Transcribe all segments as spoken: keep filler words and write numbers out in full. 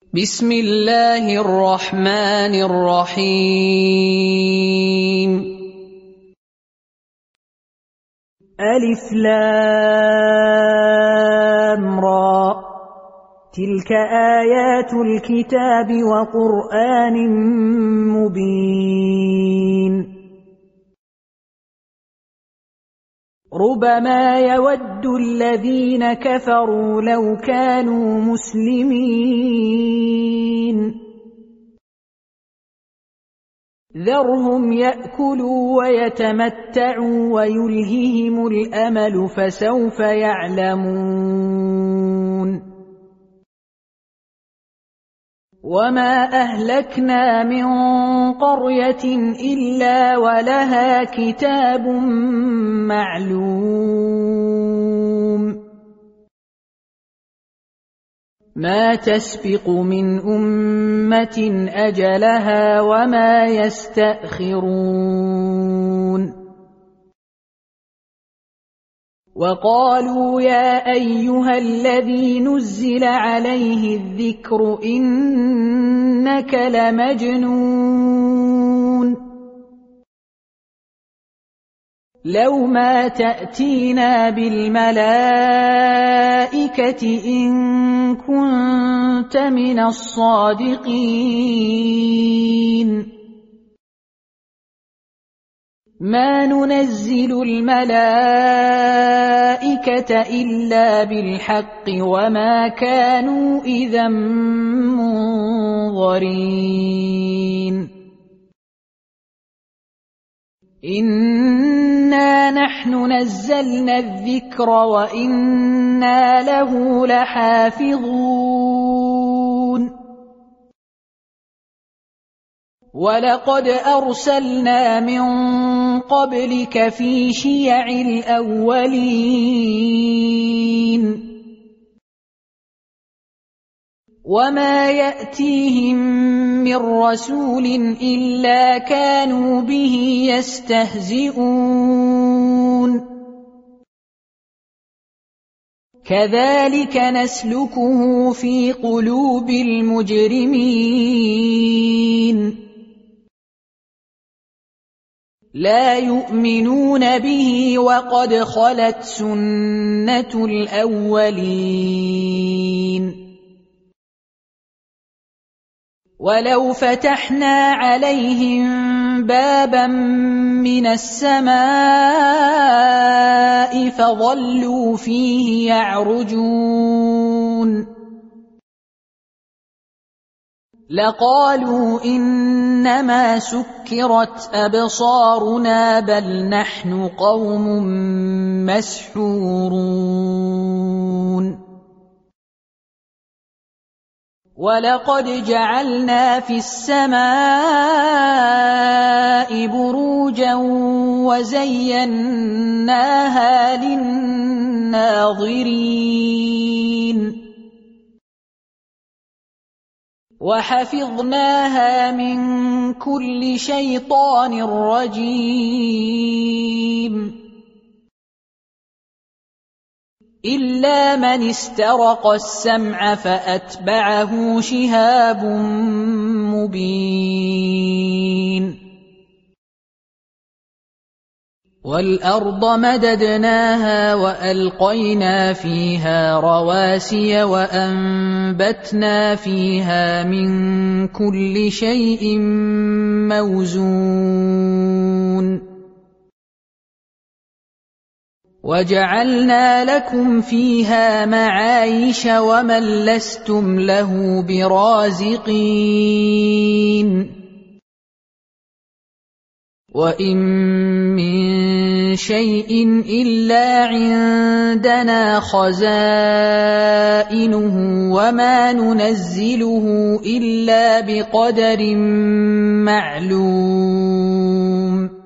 بسم الله الرحمن الرحيم. ألف لام را، تلك آيات الكتاب وقرآن مبين. ربما يود الذين كفروا لو كانوا مسلمين، ذرهم يأكلوا ويتمتعوا ويلههم الأمل فسوف يعلمون. وما أهلكنا من قرية إلا ولها كتاب معلوم، ما تسبق من أمة أجلها وما يستأخرون. وقالوا يا أيها الذي نزل عليه الذكر إنك لمجنون، لو ما تأتينا بالملائكة إن كنت من الصادقين. ما ننزل الملائكة إلا بالحق وما كانوا إذا منظرين. إنا نحن نزلنا الذكر وإنا له لحافظون. ولقد أرسلنا من قبلك في شيع الأولين، وما يأتيهم من رسول إلا كانوا به يستهزئون. كذلك نسلكه في قلوب المجرمين، لا يؤمنون به وقد خلت سنة الأولين. ولو فتحنا عليهم بابا من السماء فظلوا فيه يعرجون لقالوا إنما سكرت أبصارنا بل نحن قوم مسحورون. ولقد جعلنا في السماء بروجا وزيناها للناظرين وحفظناها من كل شيطان رجيم إلا من استرق السمع فأتبعه شهاب مبين. والأرض مددناها وألقينا فيها رواسي وأنبتنا فيها من كل شيء موزون وجعلنا لكم فيها معايش ومن لستم له برازقين. وإن من شيء إلا عندنا خزائنه وما ننزله إلا بقدر معلوم.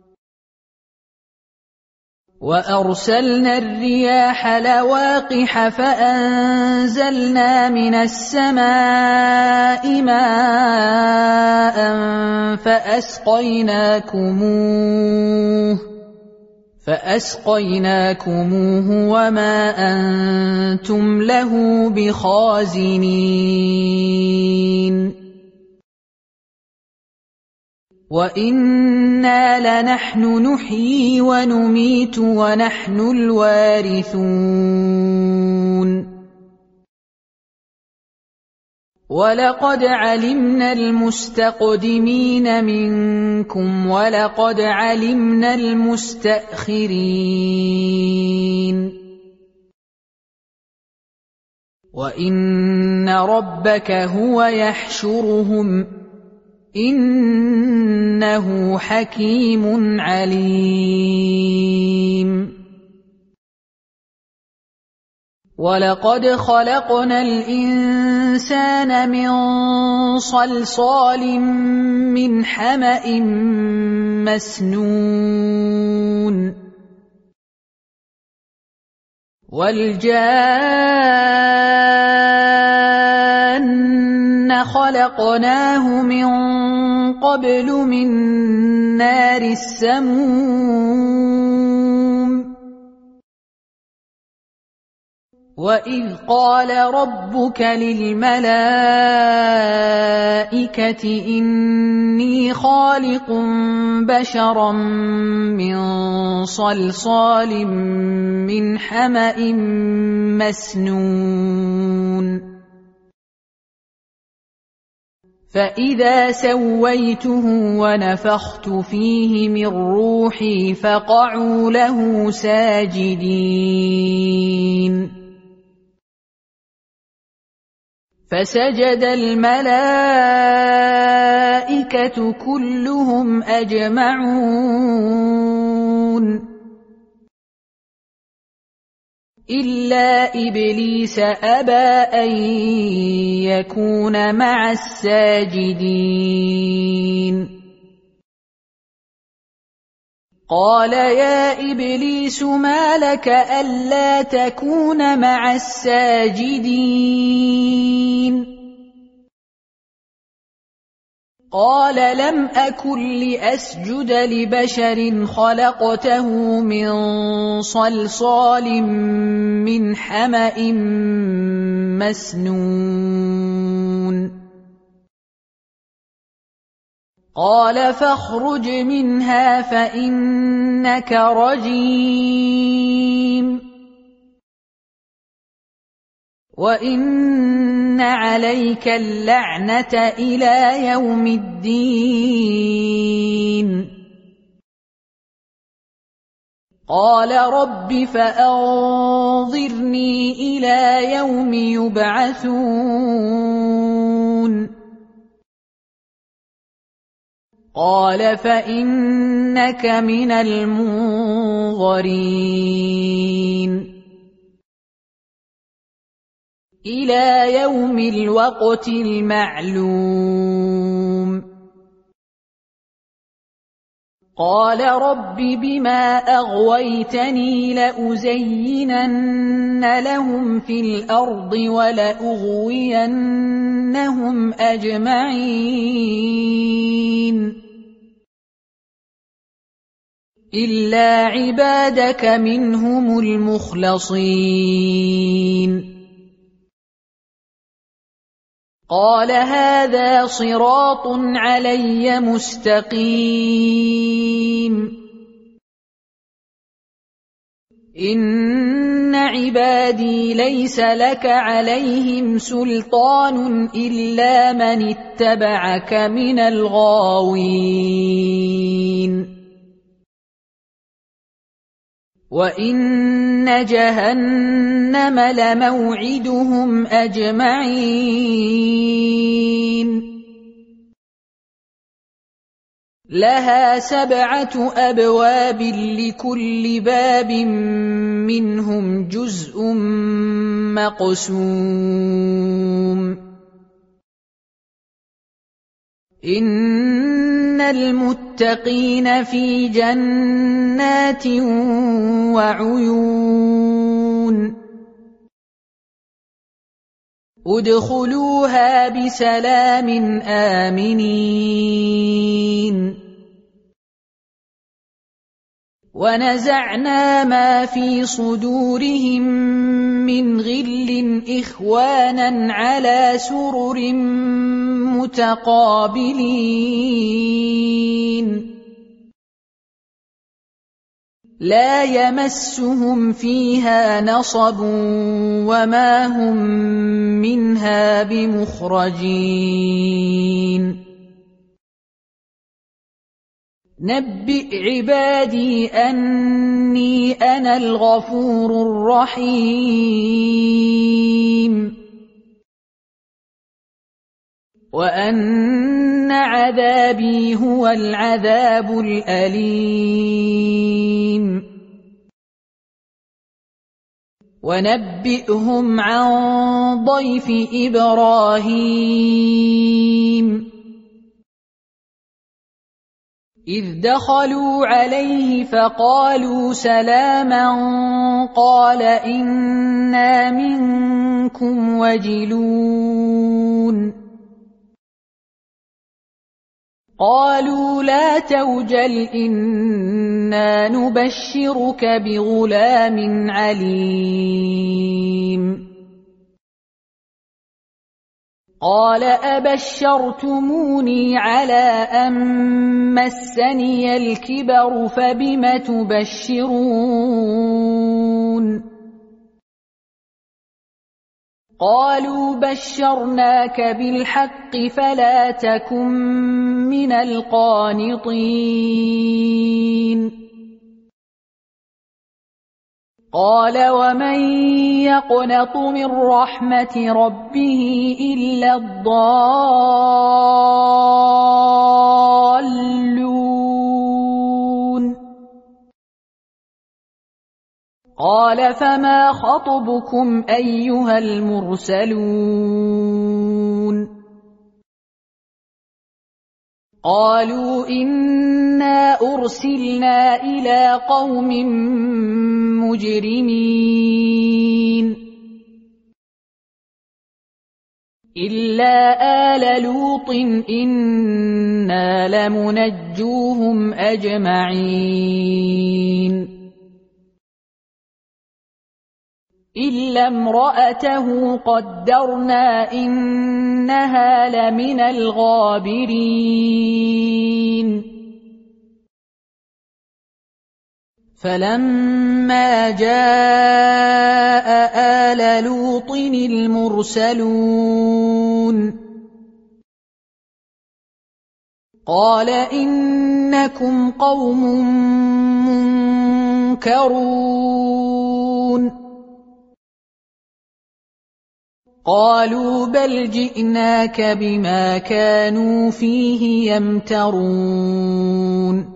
وأرسلنا الرياح لواقح فأنزلنا من السماء ماء فأسقيناكموه فأسقيناكموه وما أنتم له بخازنين وإنا لنحن نحيي ونميت ونحن الوارثون ولقد علمنا المستقدمين منكم ولقد علمنا المستأخرين وإن ربك هو يحشرهم إنه حكيم عليم ولقد خلقنا الإنسان من صلصال من حمأ مسنون والجان خلقناه من قبل من نار السموم وإذ قال ربك للملائكة إني خالق بشرا من صلصال من حمأ مسنون فإذا سويته ونفخت فيه من روحي فقعوا له ساجدين فسجد الملائكة كلهم أجمعون إلا إبليس أبى أن يكون مع الساجدين قال يا إبليس ما لك ألا تكون مع الساجدين قال لم أكن لأسجد لبشر خلقته من صلصال من حمأ مسنون قال فاخرج منها فإنك رجيم وإن عليك اللعنة إلى يوم الدين قال رب فأنظرني إلى يوم يبعثون قال فإنك من المنظرين إلى يوم الوقت المعلوم قال رب بما أغويتني لأزينن لهم في الأرض ولأغوينهم أجمعين إلا عبادك منهم المخلصين قال هذا صراط علي مستقيم إن عبادي ليس لك عليهم سلطان إلا من اتبعك من الغاوين وإن جهنم لموعدهم أجمعين لها سبعة أبواب لكل باب منهم جزء مقسوم إن المتقين في جنات وعيون ادخلوها بسلام آمنين ونزعنا ما في صدورهم من غل إخوانا على سرر متقابلين لا يمسهم فيها نصب وما هم منها بمخرجين نبئ عبادي أني أنا الغفور الرحيم وأن عذابي هو العذاب الأليم ونبئهم عن ضيف إبراهيم إذ دخلوا عليه فقالوا سلاما قال إنا منكم وجلون قالوا لا توجل إنا نبشرك بغلام عليم قال أبشرتموني على أن مسني الكبر فبم تبشرون قالوا بشرناك بالحق فلا تكن من القانطين قال ومن يقنط من رحمة ربه إلا الضالون قال فما خطبكم أيها المرسلون قالوا إنا أرسلنا إلى قوم مجرمين إلا آل لوط إنا لمنجوهم أجمعين إلا امرأته قدرنا إنها لمن الغابرين فلما جاء آل لوط المرسلون قال إنكم قوم منكرون قالوا بل جئناك بما كانوا فيه يمترون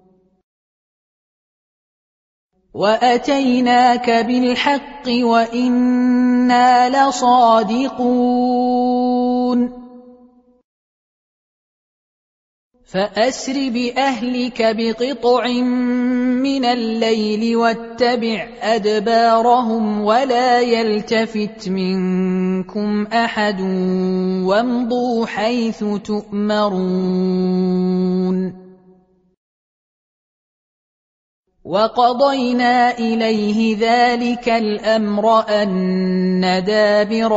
وأتيناك بالحق وإنا لصادقون فأسر بأهلك بقطع من الليل واتبع أدبارهم ولا يلتفت منكم أحد وامضوا حيث تؤمرون وقضينا إليه ذلك الأمر أن دابر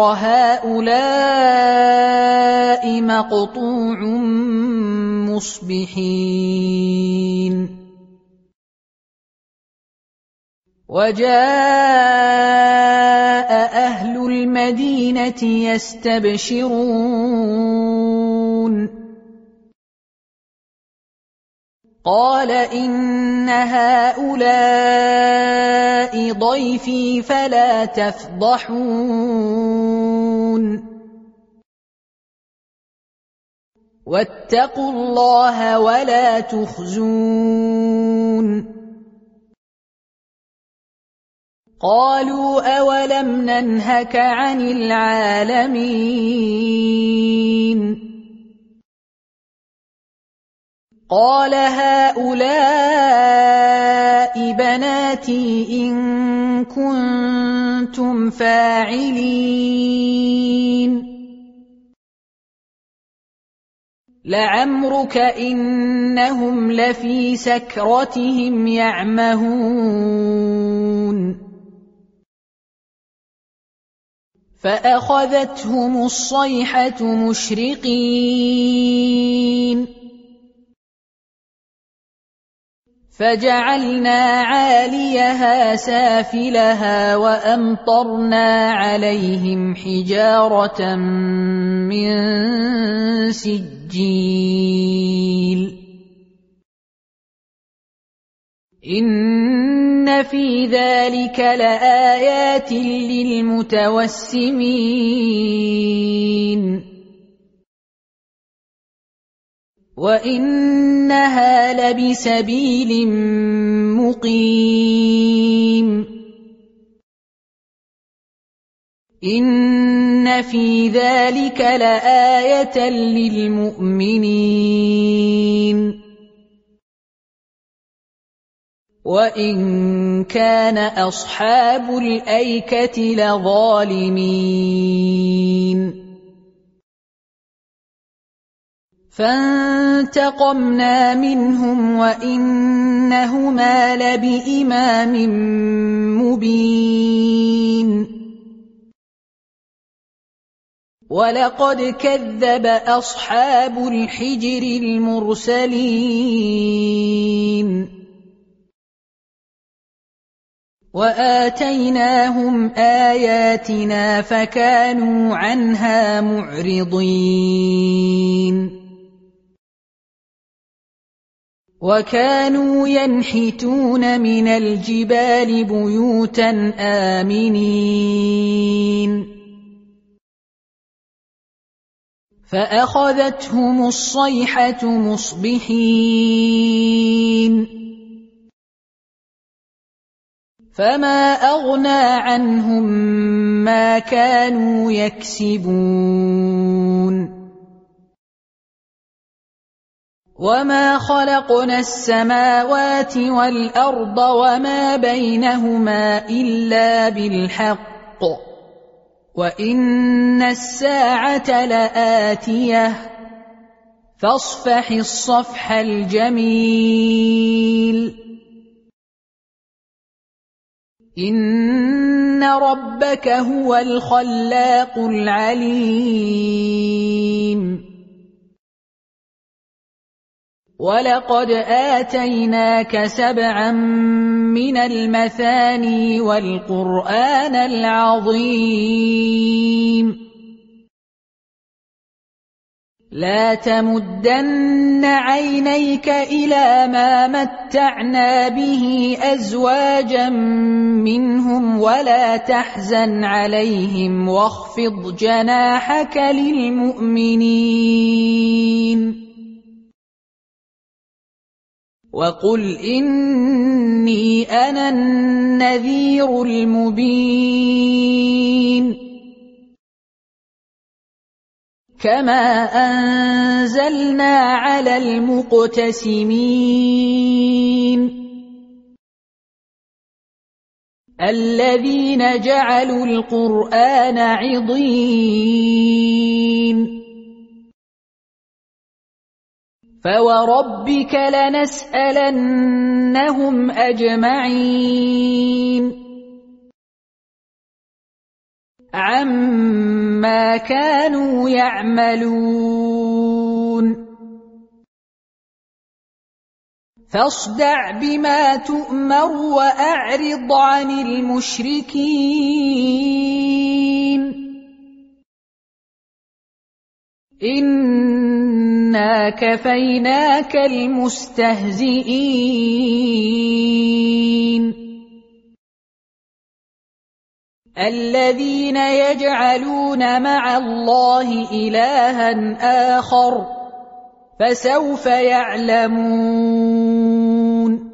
هؤلاء مقطوع مصبحين وجاء أهل المدينة يستبشرون قال إن هؤلاء ضيفي فلا تفضحون واتقوا الله ولا تخزون قالوا أولم ننهك عن العالمين قال هؤلاء بناتي إن كنتم فاعلين لعمرك إنهم لفي سكرتهم يعمهون فأخذتهم الصيحة مشرقين فجعلنا عاليها سافلها وأمطرنا عليهم حجارة من سجيل إن في ذلك لآيات للمتوسمين وإنها لبسبيل مقيم إن في ذلك لآية للمؤمنين وإن كان أصحاب الأيكة لظالمين فانتقمنا منهم وإنهما لبإمام مبين ولقد كذب أصحاب الحجر المرسلين وآتيناهم آياتنا فكانوا عنها معرضين وكانوا ينحتون من الجبال بيوتا آمنين فأخذتهم الصيحة مصبحين فما أغنى عنهم ما كانوا يكسبون وما خلقنا السماوات والأرض وما بينهما إلا بالحق وإن الساعة لآتية فاصفح الصفح الجميل إن ربك هو الخلاق العليم ولقد آتيناك سبعا من المثاني والقرآن العظيم لا تمدن عينيك إلى ما متعنا به أزواجا منهم ولا تحزن عليهم واخفض جناحك للمؤمنين وقل إني أنا النذير المبين كما أنزلنا على المقتسمين الذين جعلوا القرآن عضين فوربك لنسألنهم أجمعين عما كانوا يعملون فاصدع بما تؤمر وأعرض عن المشركين إنا كفيناك المستهزئين الذين يجعلون مع الله إلها آخر فسوف يعلمون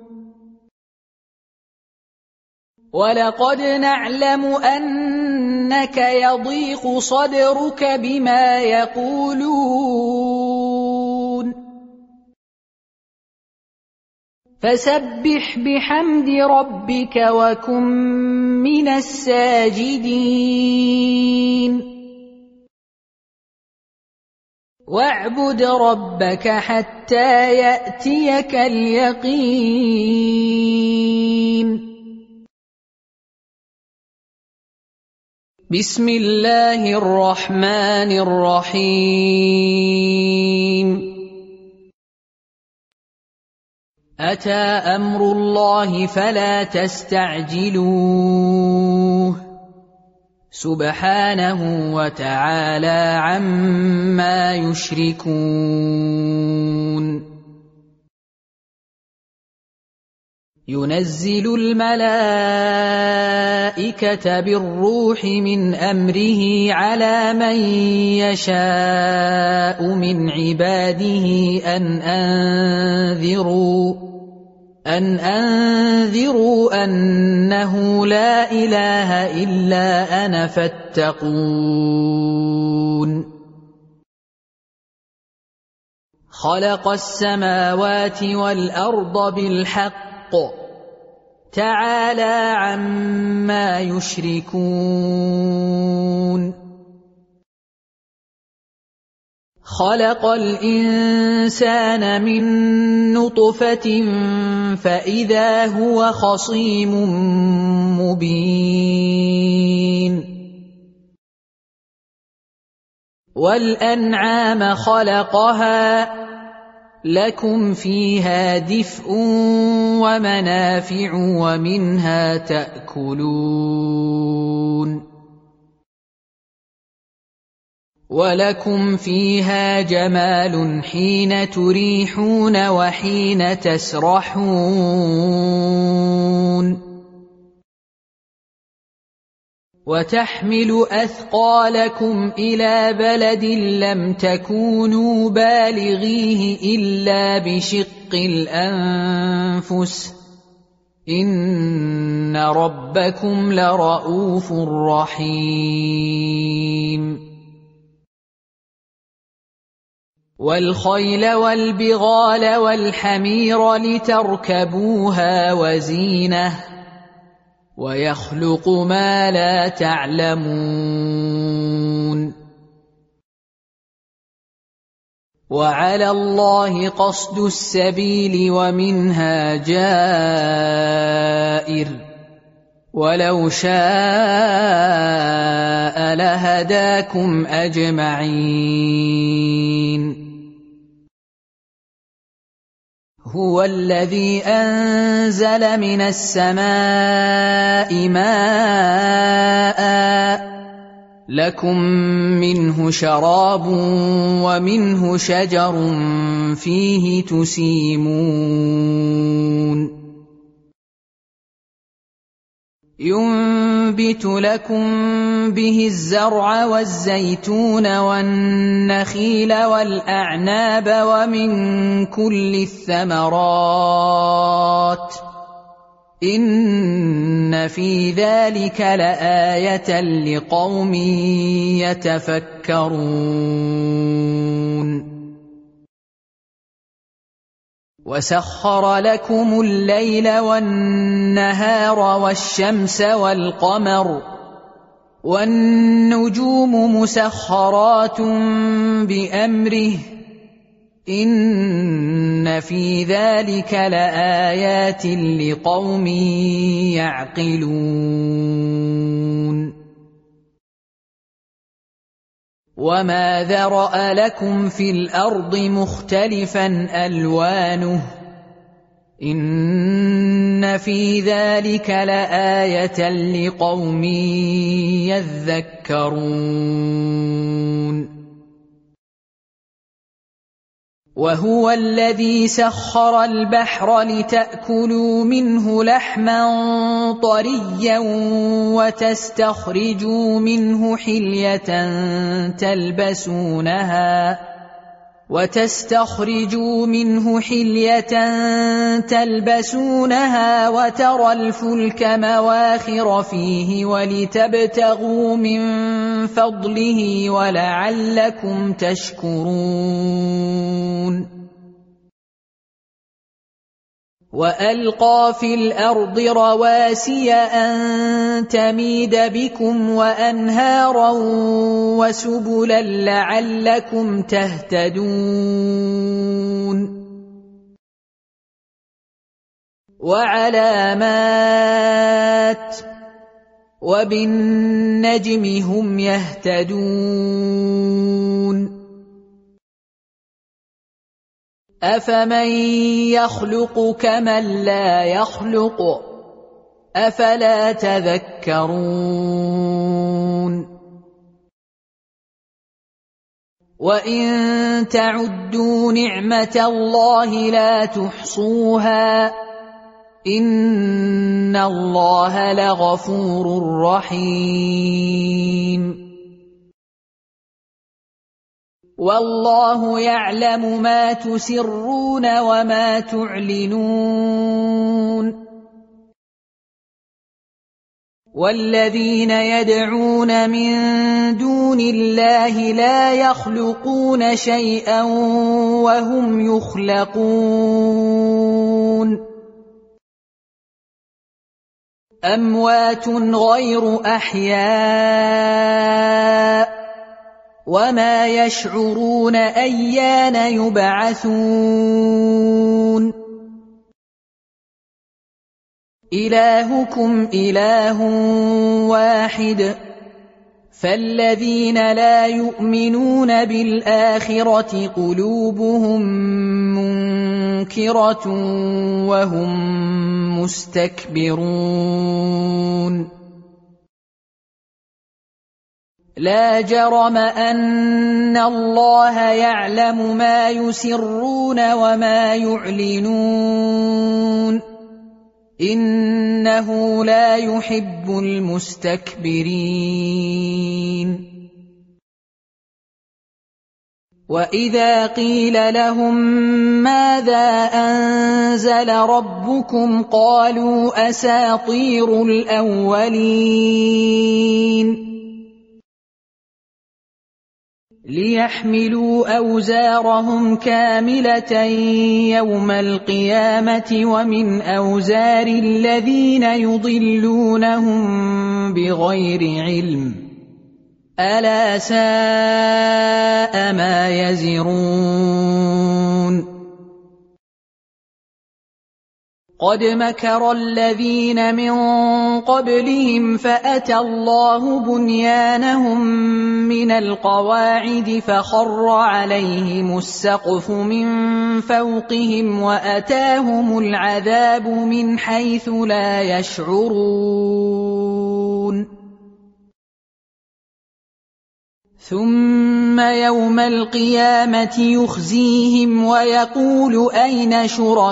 ولقد نعلم أنك يضيق صدرك بما يقولون فسبح بحمد ربك وكن من الساجدين واعبد ربك حتى يأتيك اليقين. بسم الله الرحمن الرحيم. أتى أمر الله فلا تستعجلوه سبحانه وتعالى عما يشركون. ينزل الملائكة بالروح من أمره على من يشاء من عباده أن أنذروا أن أنذروا أنه لا إله إلا أنا فاتقون. خلق السماوات والأرض بالحق تعالى عما يشركون. خلق الإنسان من نطفة فإذا هو خصيم مبين. والأنعام خلقها لكم فيها دفء ومنافع ومنها تأكلون. ولكم فيها جمال حين تريحون وحين تسرحون. وتحمل أثقالكم إلى بلد لم تكونوا بالغيه إلا بشق الأنفس إن ربكم لرؤوف رحيم. والخيل والبغال والحمير لتركبوها وزينة ويخلق ما لا تعلمون. وعلى الله قصد السبيل ومنها جائر ولو شاء لهداكم أجمعين. هو الذي أنزل من السماء ماء لكم منه شراب ومنه شجر فيه تسيمون. ينبت لكم به الزرع والزيتون والنخيل والأعناب ومن كل الثمرات إن في ذلك لآية لقوم يتفكرون. وسخر لكم الليل والنهار والشمس والقمر والنجوم مسخرات بأمره إن في ذلك لآيات لقوم يعقلون. وما ذرأ لكم في الأرض مختلفا ألوانه إن في ذلك لآية لقوم يذكرون. وهو الذي سخر البحر لتأكلوا منه لحما طريا وتستخرجوا منه حلية تلبسونها وتستخرجوا منه حلية تلبسونها وترى الفلك مواخر فيه ولتبتغوا من فضله ولعلكم تشكرون. وألقى في الأرض رواسي أن تميد بكم وأنهارا وسبلا لعلكم تهتدون وعلامات وبالنجم هم يهتدون أفمن يخلق كمن لا يخلق أفلا تذكرون وإن تعدوا نعمة الله لا تحصوها إن الله لغفور رحيم والله يعلم ما تسرون وما تعلنون والذين يدعون من دون الله لا يخلقون شيئا وهم يخلقون أموات غير أحياء وما يشعرون أيان يبعثون إلهكم إله واحد فالذين لا يؤمنون بالآخرة قلوبهم منكرة وهم مستكبرون لا جرم أن الله يعلم ما يسرون وما يعلنون إنه لا يحب المستكبرين وإذا قيل لهم ماذا أنزل ربكم قالوا أساطير الأولين ليحملوا أوزارهم كاملة يوم القيامة ومن أوزار الذين يضلونهم بغير علم ألا ساء ما يزرون قد مكر الذين من قبلهم فأتى الله بنيانهم من القواعد فخر عليهم السقف من فوقهم وأتاهم العذاب من حيث لا يشعرون ثم يوم القيامة يخزيهم ويقول أين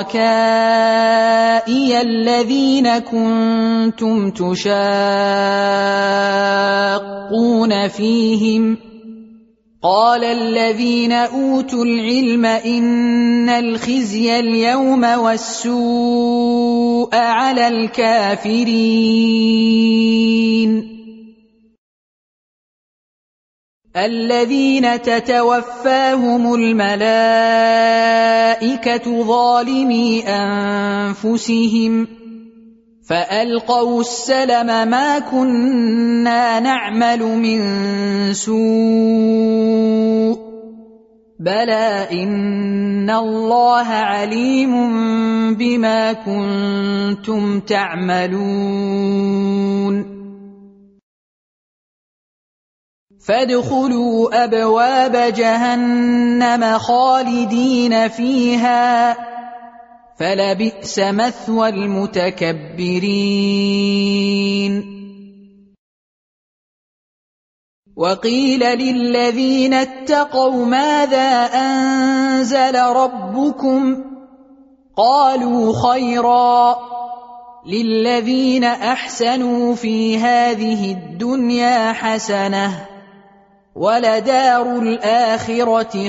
شركائي الذين كنتم تشاقون فيهم قال الذين أوتوا العلم إن الخزي اليوم والسوء على الكافرين الذين تتوفاهم الملائكة ظالمي أنفسهم فألقوا السلم ما كنا نعمل من سوء بلى إن الله عليم بما كنتم تعملون فادخلوا أبواب جهنم خالدين فيها فلبئس مثوى المتكبرين وقيل للذين اتقوا ماذا أنزل ربكم قالوا خيرا للذين أحسنوا في هذه الدنيا حسنة ولدار الآخرة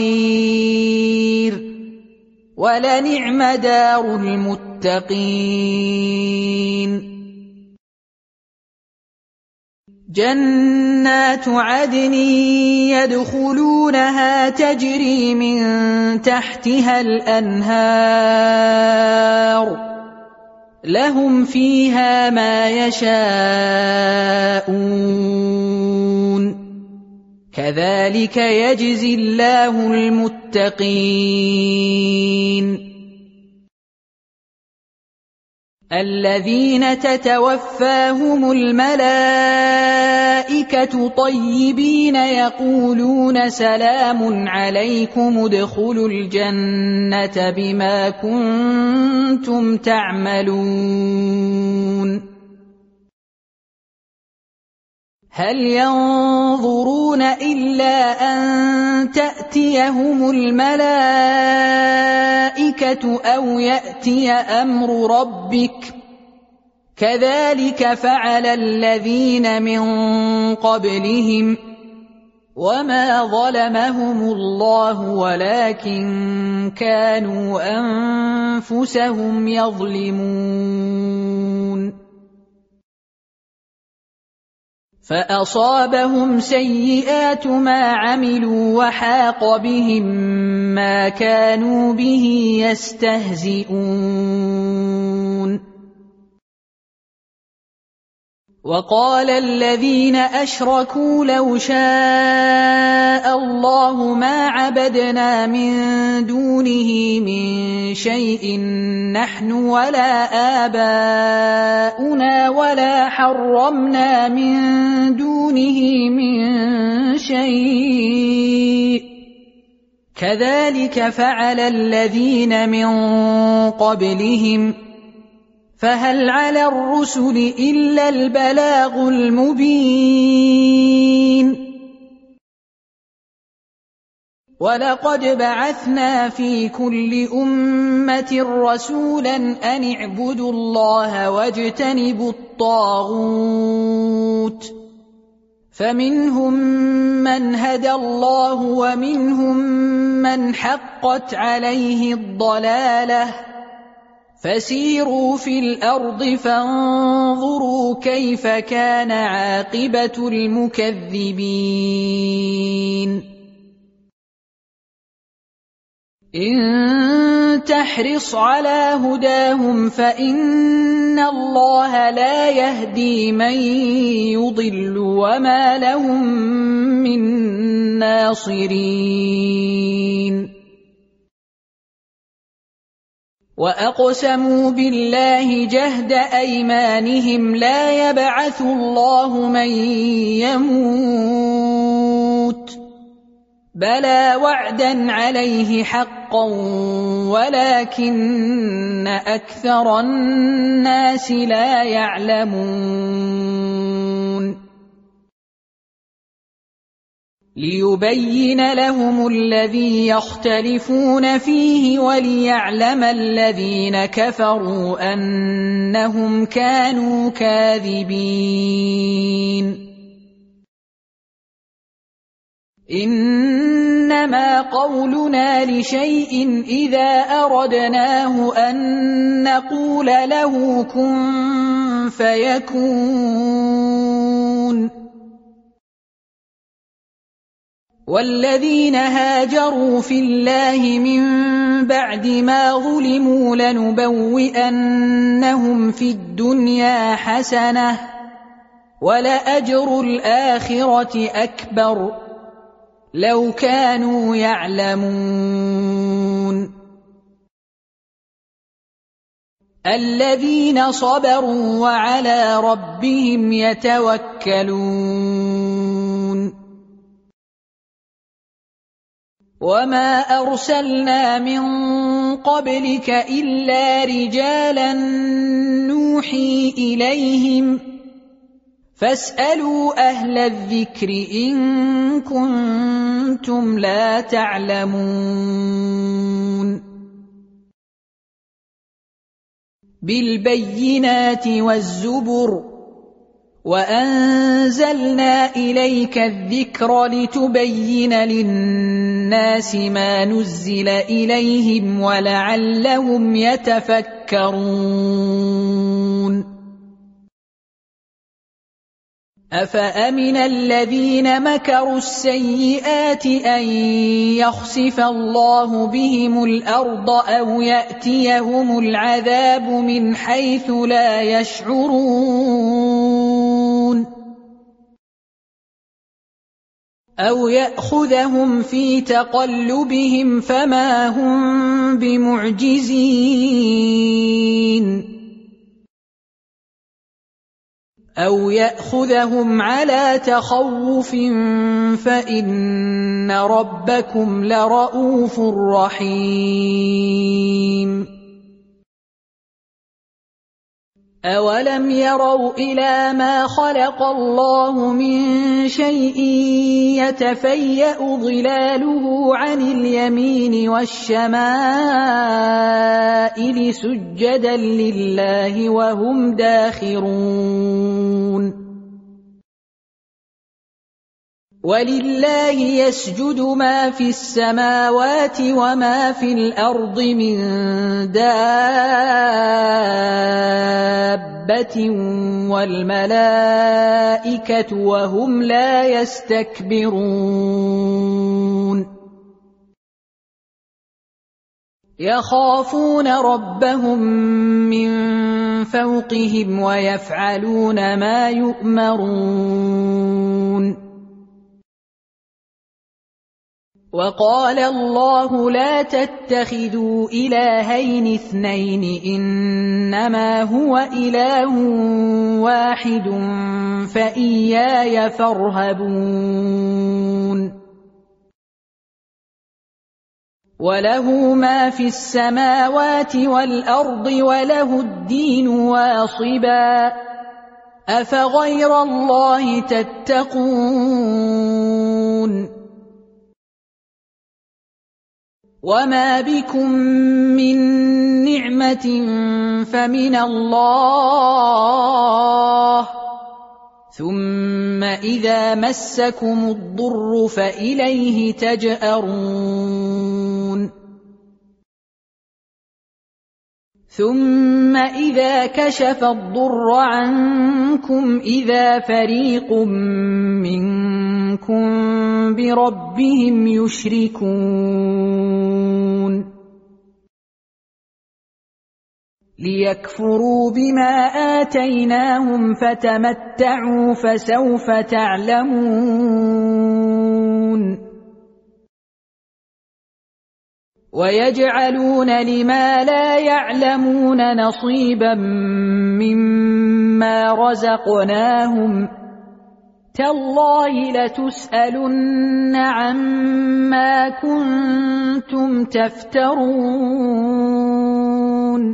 خير ولنعم دار المتقين جنات عدن يدخلونها تجري من تحتها الأنهار لهم فيها ما يشاءون كذلك يجزي الله المتقين الذين تتوفاهم الملائكة طيبين يقولون سلام عليكم ادخلوا الجنة بما كنتم تعملون هل ينظرون إلا أن تأتيهم الملائكة أو يأتي أمر ربك كذلك فعل الذين من قبلهم وما ظلمهم الله ولكن كانوا أنفسهم يظلمون فأصابهم سيئات ما عملوا وحاق بهم ما كانوا به يستهزئون وقال الذين أشركوا لو شاء الله ما عبدنا من دونه من شيء نحن ولا آباؤنا ولا حرمنا من دونه من شيء كذلك فعل الذين من قبلهم فهل على الرسل إلا البلاغ المبين ولقد بعثنا في كل أمة رسولا أن اعبدوا الله واجتنبوا الطاغوت فمنهم من هدى الله ومنهم من حقت عليه الضلالة فسيروا في الأرض فانظروا كيف كان عاقبة المكذبين إن تحرص على هداهم فإن الله لا يهدي من يضل وما لهم من ناصرين وأقسموا بالله جهد أيمانهم لا يبعث الله من يموت بلى وعدا عليه حقا ولكن أكثر الناس لا يعلمون ليبين لهم الذي يختلفون فيه وليعلم الذين كفروا أنهم كانوا كاذبين إنما قولنا لشيء إذا أردناه أن نقول له كن فيكون والذين هاجروا في الله من بعد ما ظلموا لنبوئنهم في الدنيا حسنة ولأجر الآخرة أكبر لو كانوا يعلمون الذين صبروا وعلى ربهم يتوكلون وما أرسلنا من قبلك إلا رجالا نوحي إليهم فاسألوا أهل الذكر إن كنتم لا تعلمون بالبينات والزبر وأنزلنا إليك الذكر لتبين للناس ما نزل إليهم ولعلهم يتفكرون أفأمن الذين مكروا السيئات أن يخسف الله بهم الأرض أو يأتيهم العذاب من حيث لا يشعرون أو يأخذهم في تقلبهم فما هم بمعجزين أو يأخذهم على تخوف فإن ربكم لرءوف رحيم أولم يروا إلى ما خلق الله من شيء يتفيأ ظلاله عن اليمين والشمائل سجدا لله وهم داخرون ولله يسجد ما في السماوات وما في الأرض من دابة والملائكة وهم لا يستكبرون يخافون ربهم من فوقهم ويفعلون ما يؤمرون وقال الله لا تتخذوا إلهين اثنين إنما هو إله واحد فإياي فارهبون وله ما في السماوات والأرض وله الدين واصبا أفغير الله تتقون وما بكم من نعمة فمن الله ثم إذا مسكم الضر فإليه تجأرون ثم إذا كشف الضر عنكم إذا فريق منكم بربهم يشركون ليكفروا بما آتيناهم فتمتعوا فسوف تعلمون ويجعلون لما لا يعلمون نصيبا مما رزقناهم تالله لتسألن عما كنتم تفترون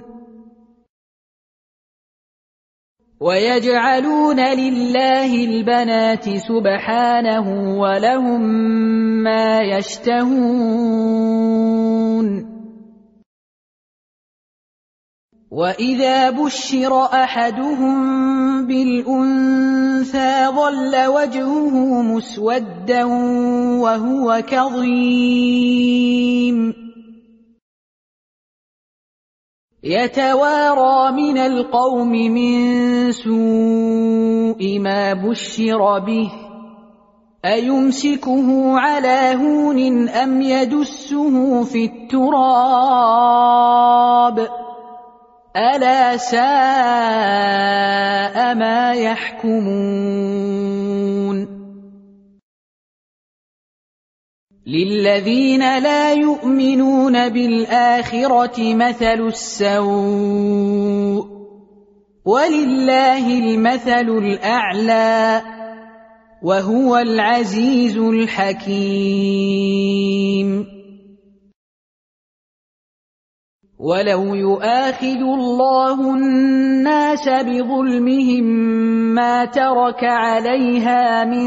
ويجعلون لله البنات سبحانه ولهم ما يشتهون وإذا بشر أحدهم بالأنثى ظل وجهه مسودا وهو كظيم يتوارى من القوم من سوء ما بشر به أيمسكه على هون أم يدسه في التراب ألا ساء ما يحكمون للذين لا يؤمنون بالآخرة مثل السوء ولله المثل الأعلى وهو العزيز الحكيم ولو يؤاخذ الله الناس بظلمهم ما ترك عليها من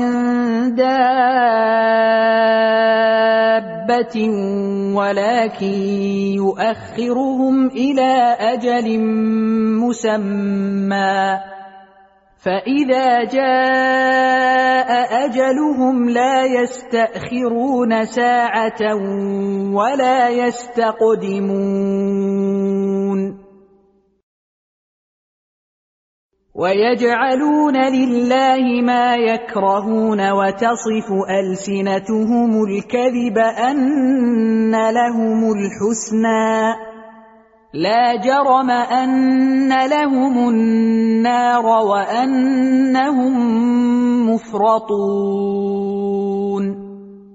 دابة ولكن يؤخرهم إلى أجل مسمى فإذا جاء أجلهم لا يستأخرون ساعة ولا يستقدمون ويجعلون لله ما يكرهون وتصف ألسنتهم الكذب أن لهم الحسنى لا جرم أن لهم النار وأنهم مفرطون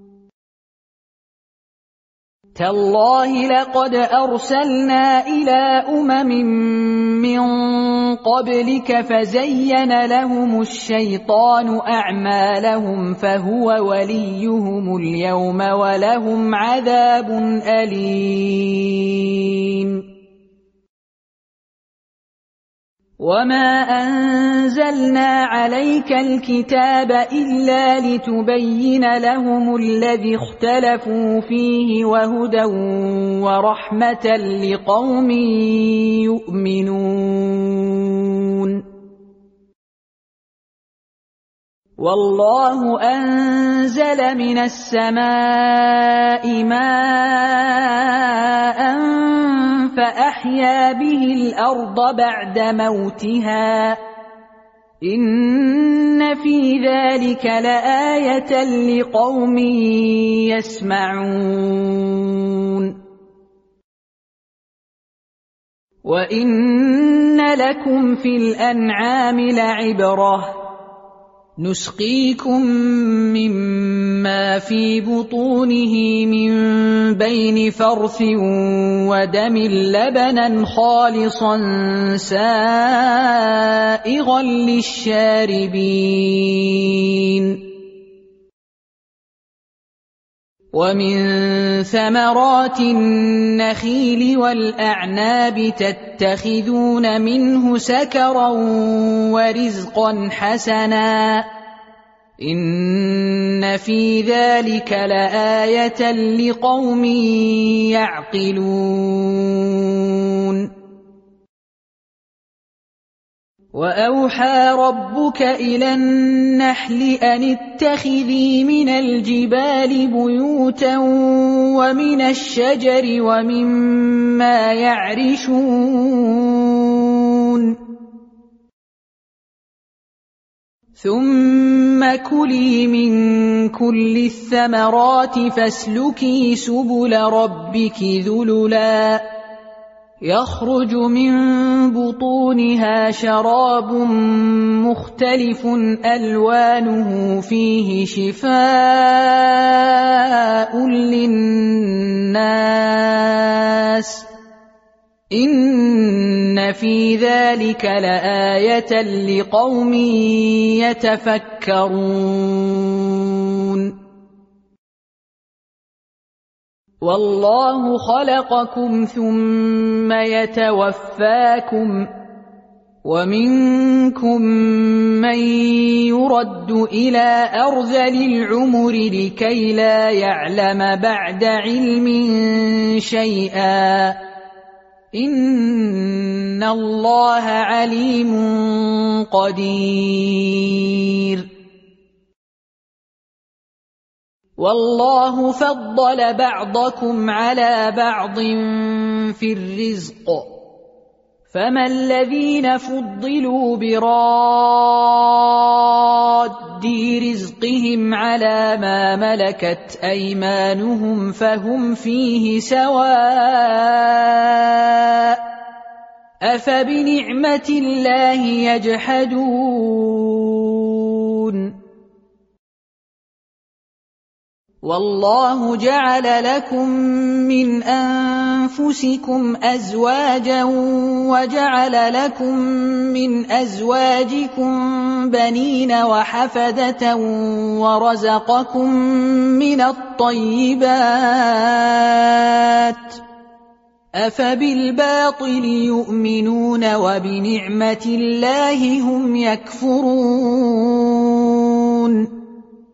تالله لقد أرسلنا إلى أمم من قبلك فزين لهم الشيطان أعمالهم فهو وليهم اليوم ولهم عذاب أليم وما أنزلنا عليك الكتاب إلا لتبين لهم الذي اختلفوا فيه وهدى ورحمة لقوم يؤمنون والله أنزل من السماء ماء فأحيا به الأرض بعد موتها إن في ذلك لآية لقوم يسمعون وإن لكم في الأنعام لعبرة نسقيكم مما في بطونه من بين فرث ودم لبنا خالصا سائغا للشاربين ومن ثمرات النخيل والأعناب تتخذون منه سكرا ورزقا حسنا إن في ذلك لآية لقوم يعقلون وأوحى ربك إلى النحل أن اتخذي من الجبال بيوتا ومن الشجر ومما يعرشون ثم كلي من كل الثمرات فاسلكي سبل ربك ذللا يخرج من بطونها شراب مختلف ألوانه فيه شفاء للناس إن في ذلك لآية لقوم يتفكرون والله خلقكم ثم يتوفاكم ومنكم من يرد إلى أرذل العمر لكي لا يعلم بعد علم شيئا إن الله عليم قدير والله فضل بعضكم على بعض في الرزق فما الذين فضلوا براد رزقهم على ما ملكت أيمانهم فهم فيه سواء أفبنعمة الله يجحدون والله جعل لكم من أنفسكم أزواجا وجعل لكم من أزواجكم بنين وحفدة ورزقكم من الطيبات أفبالباطل يؤمنون وبنعمة الله هم يكفرون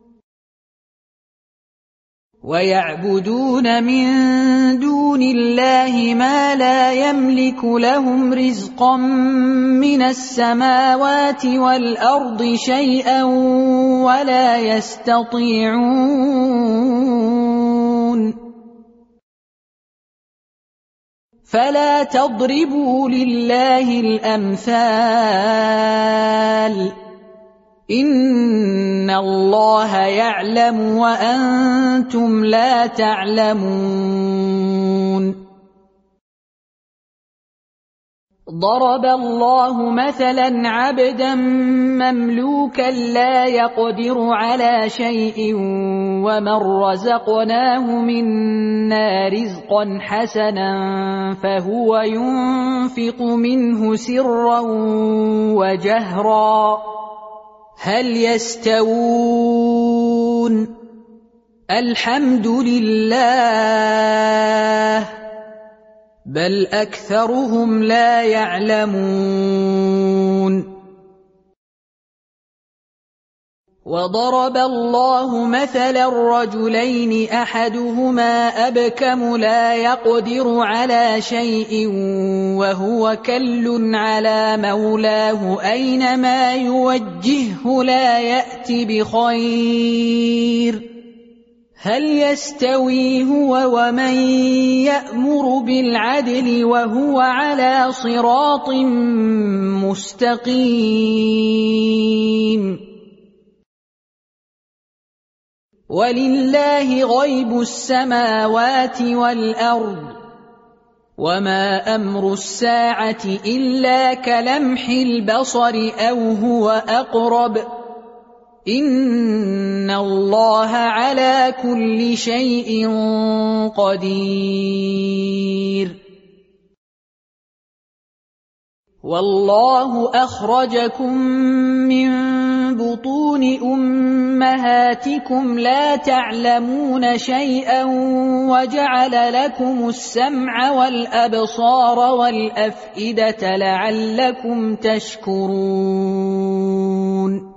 ويعبدون من دون الله ما لا يملك لهم رزقا من السماوات والأرض شيئا ولا يستطيعون فلا تضربوا لله الأمثال إن الله يعلم وأنتم لا تعلمون ضرب الله مثلا عبدا مملوكا لا يقدر على شيء ومن رزقناه منا رزقا حسنا فهو ينفق منه سرا وجهرا هل يستوون الحمد لله بل أكثرهم لا يعلمون وضرب الله مثلا رجلين أحدهما أبكم لا يقدر على شيء وهو كل على مولاه أينما يوجهه لا يأت بخير هل يستوي هو ومن يأمر بالعدل وهو على صراط مستقيم ولله غيب السماوات والأرض وما أمر الساعة إلا كلمح البصر أو هو أقرب إن الله على كل شيء قدير والله أخرجكم من بطون أمهاتكم لا تعلمون شيئا وجعل لكم السمع والأبصار والأفئدة لعلكم تشكرون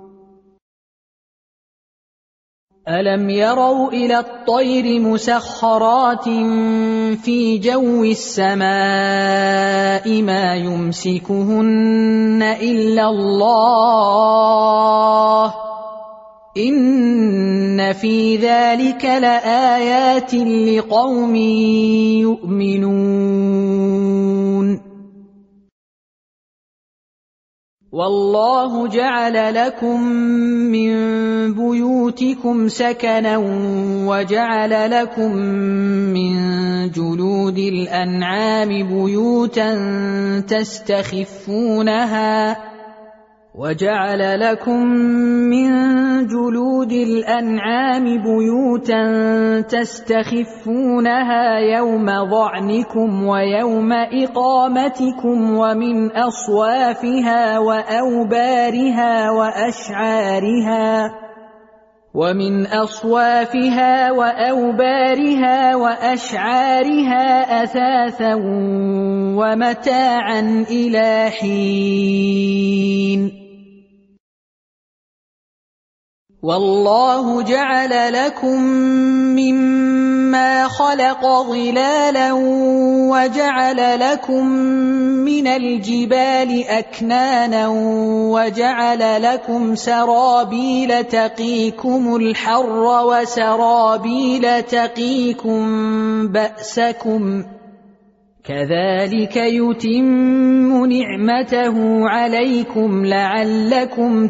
ألم يروا إلى الطير مسخرات في جو السماء ما يمسكهن إلا الله إن في ذلك لآيات لقوم يؤمنون والله جعل لكم من بيوتكم سكنا وجعل لكم من جلود الأنعام بيوتا تستخفونها وجعل لكم من جلود الأنعام بيوتا تستخفونها يوم ظعنكم ويوم إقامتكم ومن أصوافها وأوبارها وأشعارها ومن أصوافها وأوبارها وأشعارها أثاثا ومتاعا إلى حين والله جعل لكم مما خلق ظلالا وجعل لكم من الجبال أكنانا وجعل لكم سرابيل تقيكم الحر وسرابيل تقيكم بأسكم كذلك يتم نعمته عليكم لعلكم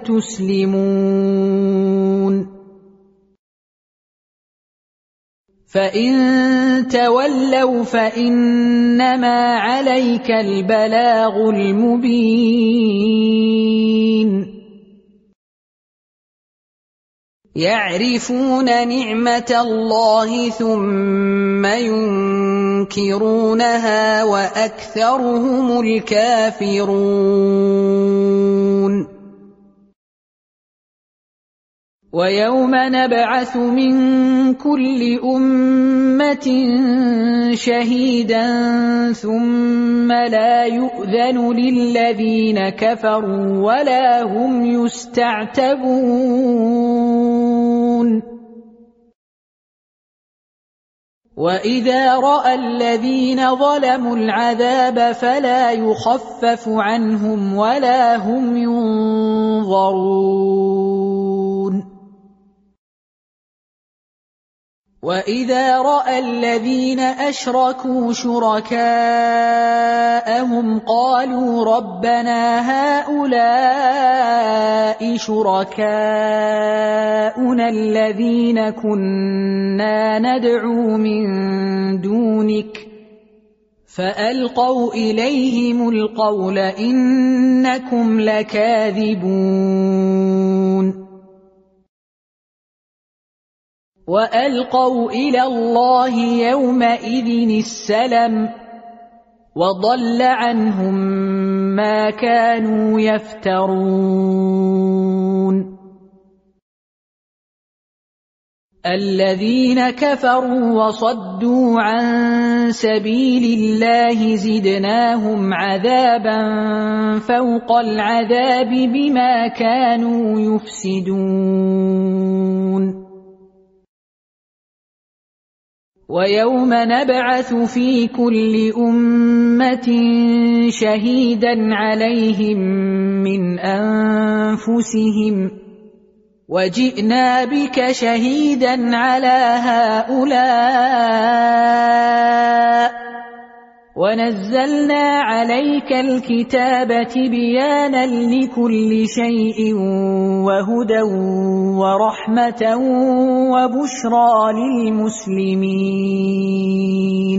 تسلمون فإن تولوا فإنما عليك البلاغ المبين يعرفون نعمة الله ثم ينكرونها وأكثرهم الكافرون ويوم نبعث من كل أمة شهيدا ثم لا يؤذن للذين كفروا ولا هم يستعتبون وإذا رأى الذين ظلموا العذاب فلا يخفف عنهم ولا هم ينظرون وَإِذَا رَأَى الَّذِينَ أَشْرَكُوا شُرَكَاءَهُمْ قَالُوا رَبَّنَا هَؤُلَاءِ شُرَكَاؤُنَا الَّذِينَ كُنَّا نَدْعُو مِن دُونِكَ فَأَلْقَوْا إِلَيْهِمُ الْقَوْلَ إِنَّكُمْ لَكَاذِبُونَ وَأَلْقَوْا إِلَى اللَّهِ يَوْمَئِذٍ السَّلَمَ وَضَلَّ عَنْهُمْ مَا كَانُوا يَفْتَرُونَ الَّذِينَ كَفَرُوا وَصَدُّوا عَن سَبِيلِ اللَّهِ زِدْنَاهُمْ عَذَابًا فَوْقَ الْعَذَابِ بِمَا كَانُوا يُفْسِدُونَ وَيَوْمَ نَبْعَثُ فِي كُلِّ أُمَّةٍ شَهِيدًا عَلَيْهِمْ مِنْ أَنفُسِهِمْ وَجِئْنَا بِكَ شَهِيدًا عَلَى هَؤُلَاءِ وَنَزَّلْنَا عَلَيْكَ الْكِتَابَ تِبْيَانًا لِكُلِّ شَيْءٍ وَهُدًى وَرَحْمَةً وَبُشْرَى لِلْمُسْلِمِينَ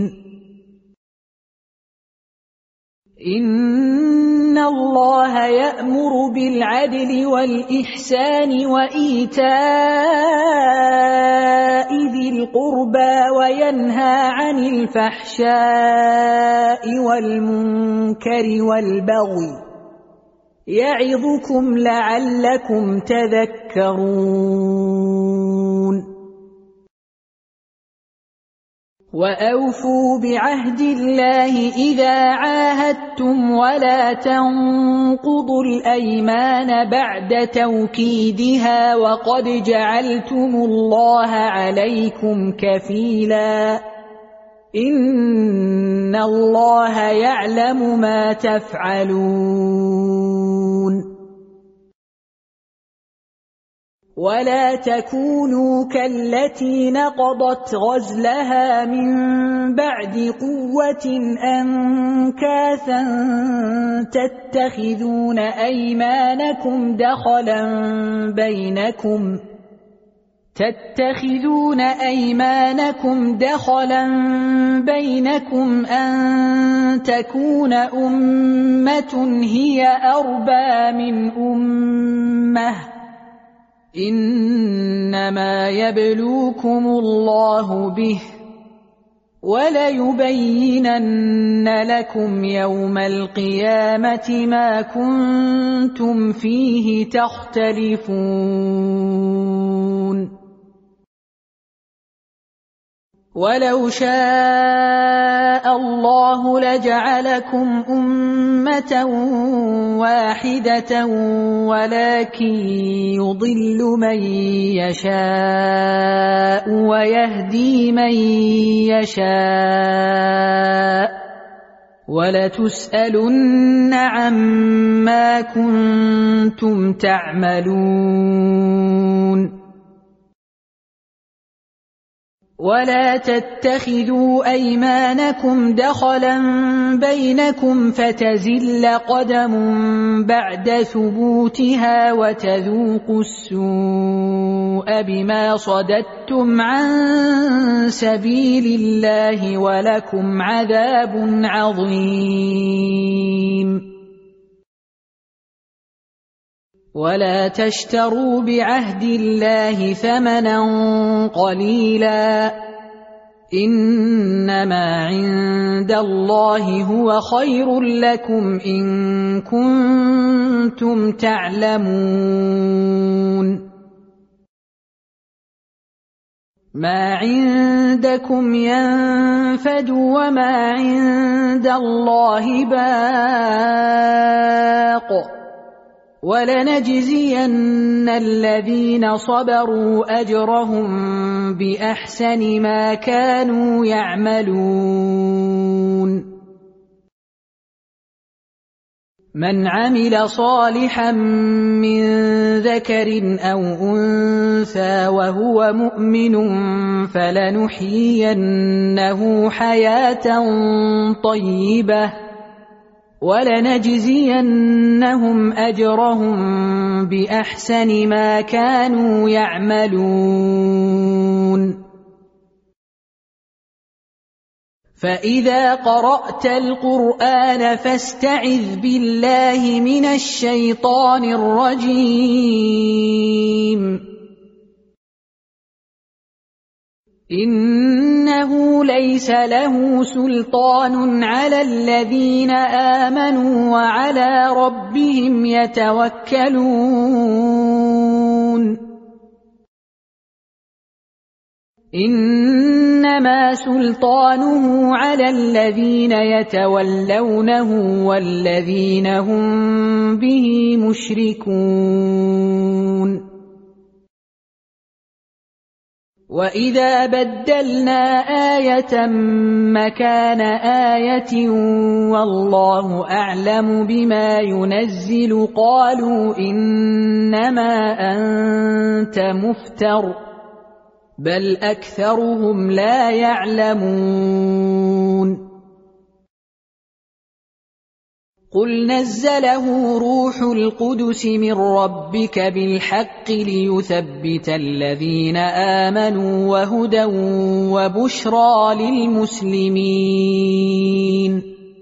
إِنَّ اللَّهَ يَأْمُرُ بِالْعَدْلِ وَالْإِحْسَانِ وَإِيتَاءِ ذِي الْقُرْبَى وَيَنْهَى عَنِ الْفَحْشَاءِ وَالْمُنكَرِ وَالْبَغْيِ يَعِظُكُمْ لَعَلَّكُمْ تَذَكَّرُونَ وَأَوْفُوا بِعَهْدِ اللَّهِ إِذَا عَاهَدتُّمْ وَلَا تَنقُضُوا الْأَيْمَانَ بَعْدَ تَوْكِيدِهَا وَقَدْ جَعَلْتُمُ اللَّهَ عَلَيْكُمْ كَفِيلًا إِنَّ اللَّهَ يَعْلَمُ مَا تَفْعَلُونَ وَلَا تَكُونُوا كَالَّتِي نَقَضَتْ غَزْلَهَا مِن بَعْدِ قُوَّةٍ أَنكَاثًا تَتَّخِذُونَ أَيْمَانَكُمْ دَخَلًا بَيْنَكُمْ تَتَّخِذُونَ أَيْمَانَكُمْ دَخَلًا بَيْنَكُمْ أَن تَكُونَ أُمَّةٌ هِيَ أَرْبَى مِنْ أُمَّةٍ إِنَّمَا يَبْلُوكُمُ اللَّهُ بِهِ وَلَيُبَيِّنَنَّ لَكُمْ يَوْمَ الْقِيَامَةِ مَا كُنتُمْ فِيهِ تَخْتَلِفُونَ وَلَوْ شَاءَ اللَّهُ لَجَعَلَكُمْ أُمَّةً وَاحِدَةً وَلَكِن يُضِلُّ مَن يَشَاءُ وَيَهْدِي مَن يَشَاءُ وَلَتُسْأَلُنَّ عَمَّا كُنتُمْ تَعْمَلُونَ وَلَا تَتَّخِذُوا أَيْمَانَكُمْ دَخَلًا بَيْنَكُمْ فَتَزِلَّ قَدَمٌ بَعْدَ ثُبُوتِهَا وَتَذُوقُوا السُّوءَ بِمَا صَدَدتُّمْ عَن سَبِيلِ اللَّهِ وَلَكُمْ عَذَابٌ عَظِيمٌ وَلَا تَشْتَرُوا بِعَهْدِ اللَّهِ ثَمَنًا قَلِيلًا إِنَّمَا عِندَ اللَّهِ هُوَ خَيْرٌ لَّكُمْ إِن كُنتُمْ تَعْلَمُونَ مَا عِندَكُمْ يَنفَدُ وَمَا عِندَ اللَّهِ بَاقٍ وَلَنَجْزِيَنَّ الَّذِينَ صَبَرُوا أَجْرَهُم بِأَحْسَنِ مَا كَانُوا يَعْمَلُونَ مَنْ عَمِلَ صَالِحًا مِّن ذَكَرٍ أَوْ أُنثَىٰ وَهُوَ مُؤْمِنٌ فَلَنُحْيِيَنَّهُ حَيَاةً طَيِّبَةً وَلَنَجْزِيَنَّهُمْ أَجْرَهُم بِأَحْسَنِ مَا كَانُوا يَعْمَلُونَ فَإِذَا قَرَأْتَ الْقُرْآنَ فَاسْتَعِذْ بِاللَّهِ مِنَ الشَّيْطَانِ الرَّجِيمِ إِنَّهُ لَيْسَ لَهُ سُلْطَانٌ عَلَى الَّذِينَ آمَنُوا وَعَلَى رَبِّهِمْ يَتَوَكَّلُونَ إِنَّمَا سُلْطَانُهُ عَلَى الَّذِينَ يَتَوَلَّوْنَهُ وَالَّذِينَ هُمْ بِهِ مُشْرِكُونَ وَإِذَا بَدَّلْنَا آيَةً مَّكَانَ آيَةٍ وَاللَّهُ أَعْلَمُ بِمَا يُنَزِّلُ قَالُوا إِنَّمَا أَنتَ مُفْتَرٍ بَلْ أَكْثَرُهُمْ لَا يَعْلَمُونَ قُلْ نَزَّلَهُ رُوحُ الْقُدُسِ مِنْ رَبِّكَ بِالْحَقِّ لِيُثَبِّتَ الَّذِينَ آمَنُوا وَهُدًى وَبُشْرَى لِلْمُسْلِمِينَ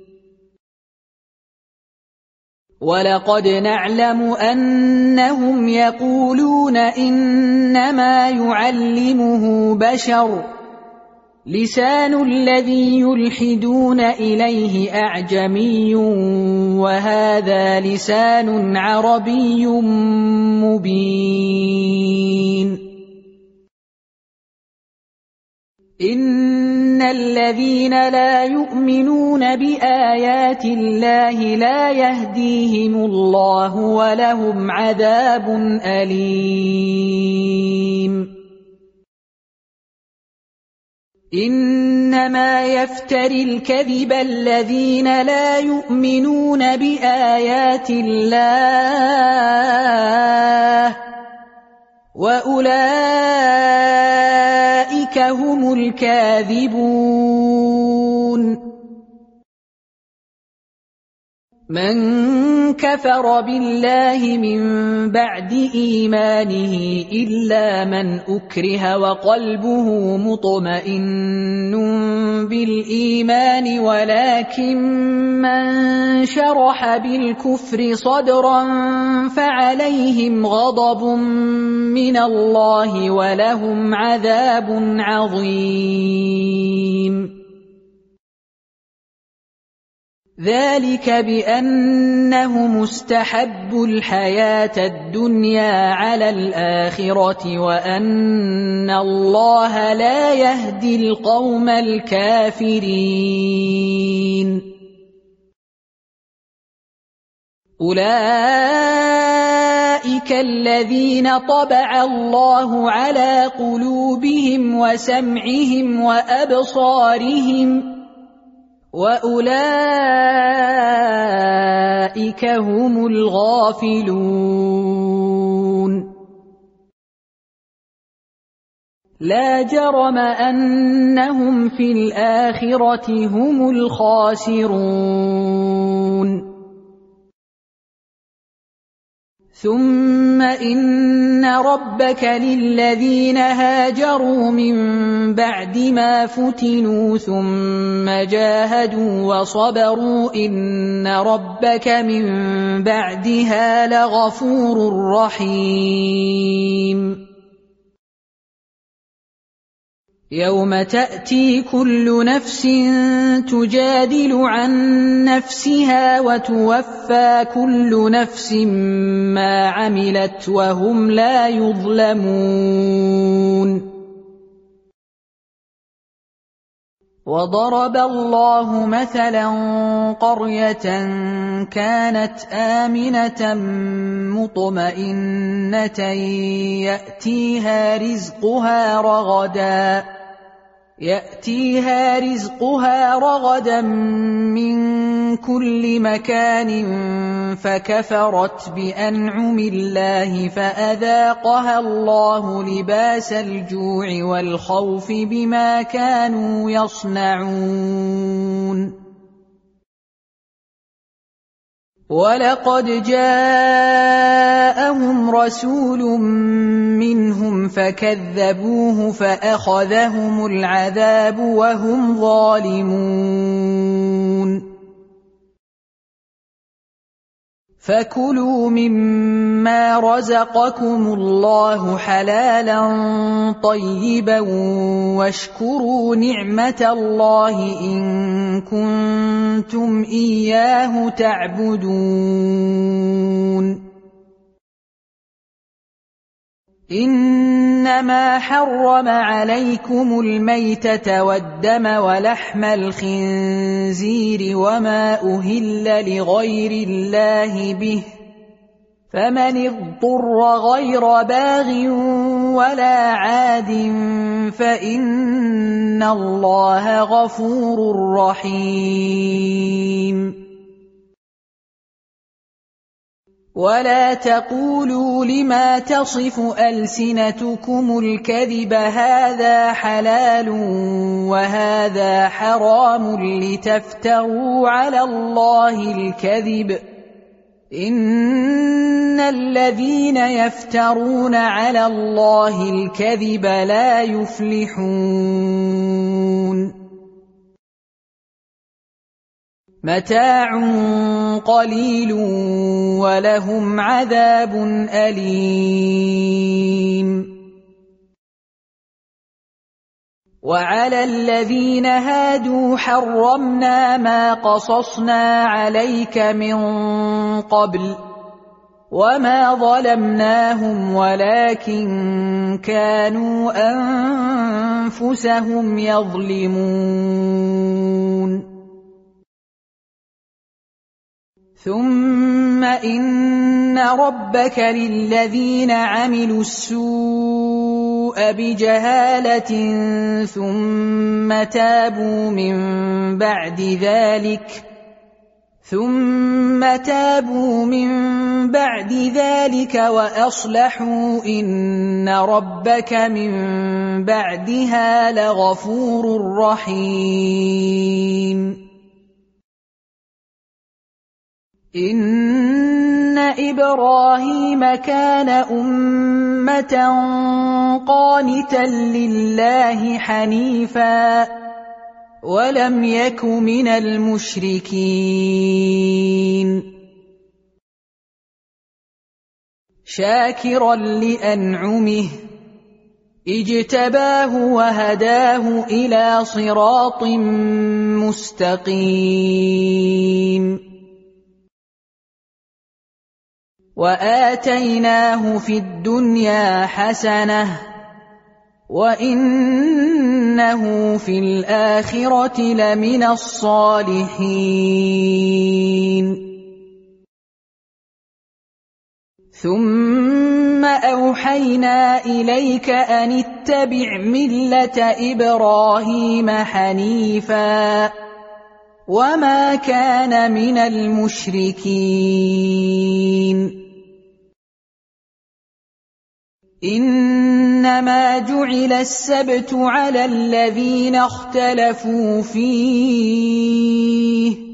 وَلَقَدْ نَعْلَمُ أَنَّهُمْ يَقُولُونَ إِنَّمَا يُعَلِّمُهُ بَشَرٌ لِسَانُ الَّذِي يُلْحِدُونَ إِلَيْهِ أَعْجَمِيٌّ وَهَذَا لِسَانٌ عَرَبِيٌّ مُبِينٌ إِنَّ الَّذِينَ لا يُؤْمِنُونَ بِآيَاتِ اللَّهِ لا يهديهم الله وَلَهُمْ عَذَابٌ أَلِيمٌ إِنَّمَا يَفْتَرِي الْكَذِبَ الَّذِينَ لَا يُؤْمِنُونَ بِآيَاتِ اللَّهِ وَأُولَئِكَ هُمُ الْكَاذِبُونَ مَنْ كَفَرَ بِاللَّهِ مِنْ بَعْدِ إِيمَانِهِ إِلَّا مَنْ أُكْرِهَ وَقَلْبُهُ مُطْمَئِنٌّ بِالْإِيمَانِ وَلَكِنْ مَنْ شَرَحَ بِالْكُفْرِ صَدْرًا فَعَلَيْهِمْ غَضَبٌ مِنَ اللَّهِ وَلَهُمْ عَذَابٌ عَظِيمٌ ذَلِكَ بِأَنَّهُمُ اسْتَحَبُّوا الْحَيَاةَ الدُّنْيَا عَلَى الْآخِرَةِ وَأَنَّ اللَّهَ لَا يَهْدِي الْقَوْمَ الْكَافِرِينَ أُولَئِكَ الَّذِينَ طَبَعَ اللَّهُ عَلَى قُلُوبِهِمْ وَسَمْعِهِمْ وَأَبْصَارِهِمْ وَأُولَئِكَ هُمُ الْغَافِلُونَ لَا جَرَمَ أَنَّهُمْ فِي الْآخِرَةِ هُمُ الْخَاسِرُونَ ثُمَّ إِنَّ رَبَّكَ لِلَّذِينَ هَاجَرُوا مِن بَعْدِ مَا فُتِنُوا ثُمَّ جَاهَدُوا وَصَبَرُوا إِنَّ رَبَّكَ مِن بَعْدِهَا لَغَفُورٌ رَّحِيمٌ يَوْمَ تَأْتِي كُلُّ نَفْسٍ تُجَادِلُ عَن نَّفْسِهَا وَتُوَفَّى كُلُّ نَفْسٍ مَّا عَمِلَتْ وَهُمْ لَا يُظْلَمُونَ وَضَرَبَ اللَّهُ مَثَلًا قَرْيَةً كَانَتْ آمِنَةً مُطْمَئِنَّةً يَأْتِيهَا رِزْقُهَا رَغَدًا يأتيها رزقها رغدا من كل مكان فكفرت بأنعم الله فأذاقها الله لباس الجوع والخوف بما كانوا يصنعون ولقد جاءهم رسول منهم فكذبوه فأخذهم العذاب وهم ظالمون فكلوا مما رزقكم الله حلالا طيبا واشكروا نعمة الله إن كنتم إياه تعبدون إنما حرم عليكم الميتة والدم ولحم الخنزير وما أهل لغير الله به فمن اضطر غير باغ ولا عاد فإن الله غفور رحيم ولا تقولوا لما تصف ألسنتكم الكذب هذا حلال وهذا حرام لتفتروا على الله الكذب إن الذين يفترون على الله الكذب لا يفلحون متاع قليل ولهم عذاب أليم وعلى الذين هادوا حرمنا ما قصصنا عليك من قبل وما ظلمناهم ولكن كانوا أنفسهم يظلمون ثم إن ربك للذين عملوا السوء بجهالة ثم تابوا من بعد ذلك ثم تابوا من بعد ذلك وأصلحوا إن ربك من بعدها لغفور رحيم إن إبراهيم كان أمة قانتا لله حنيفا ولم يك من المشركين شاكرا لأنعمه اجتباه وهداه إلى صراط مستقيم وآتيناه في الدنيا حسنة وإنه في الآخرة لمن الصالحين ثم أوحينا إليك أن اتبع ملة إبراهيم حنيفا وما كان من المشركين إنما جعل السبت على الذين اختلفوا فيه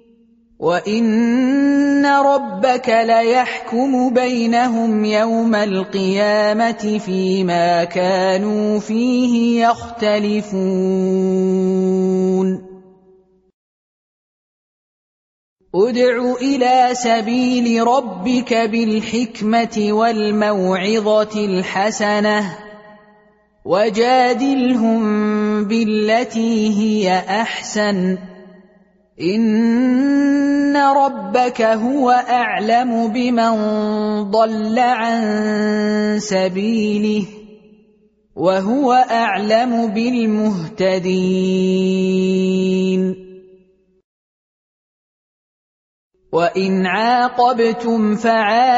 وإن ربك ليحكم بينهم يوم القيامة فيما كانوا فيه يختلفون ادع إلى سبيل ربك بالحكمة والموعظة الحسنة وجادلهم بالتي هي أحسن إن ربك هو أعلم بمن ضل عن سبيله وهو أعلم بالمهتدين وإن عاقبتم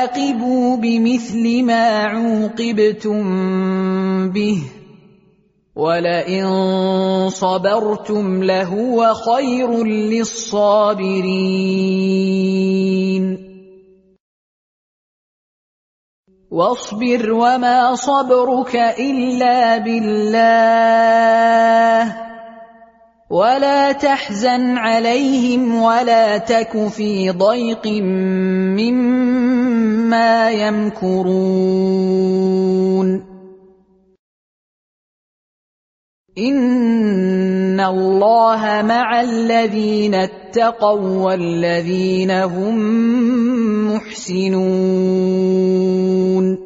فعاقبوا بمثل ما عوقبتم به وَلَئِن صَبَرْتُمْ لَهُوَ خَيْرٌ لِّلصَّابِرِينَ وَاصْبِرْ وَمَا صَبْرُكَ إِلَّا بِاللَّهِ وَلَا تَحْزَنْ عَلَيْهِمْ وَلَا تَكُ فِي ضَيْقٍ مِّمَّا يَمْكُرُونَ إِنَّ اللَّهَ مَعَ الَّذِينَ اتَّقَوا وَّالَّذِينَ هُم مُّحْسِنُونَ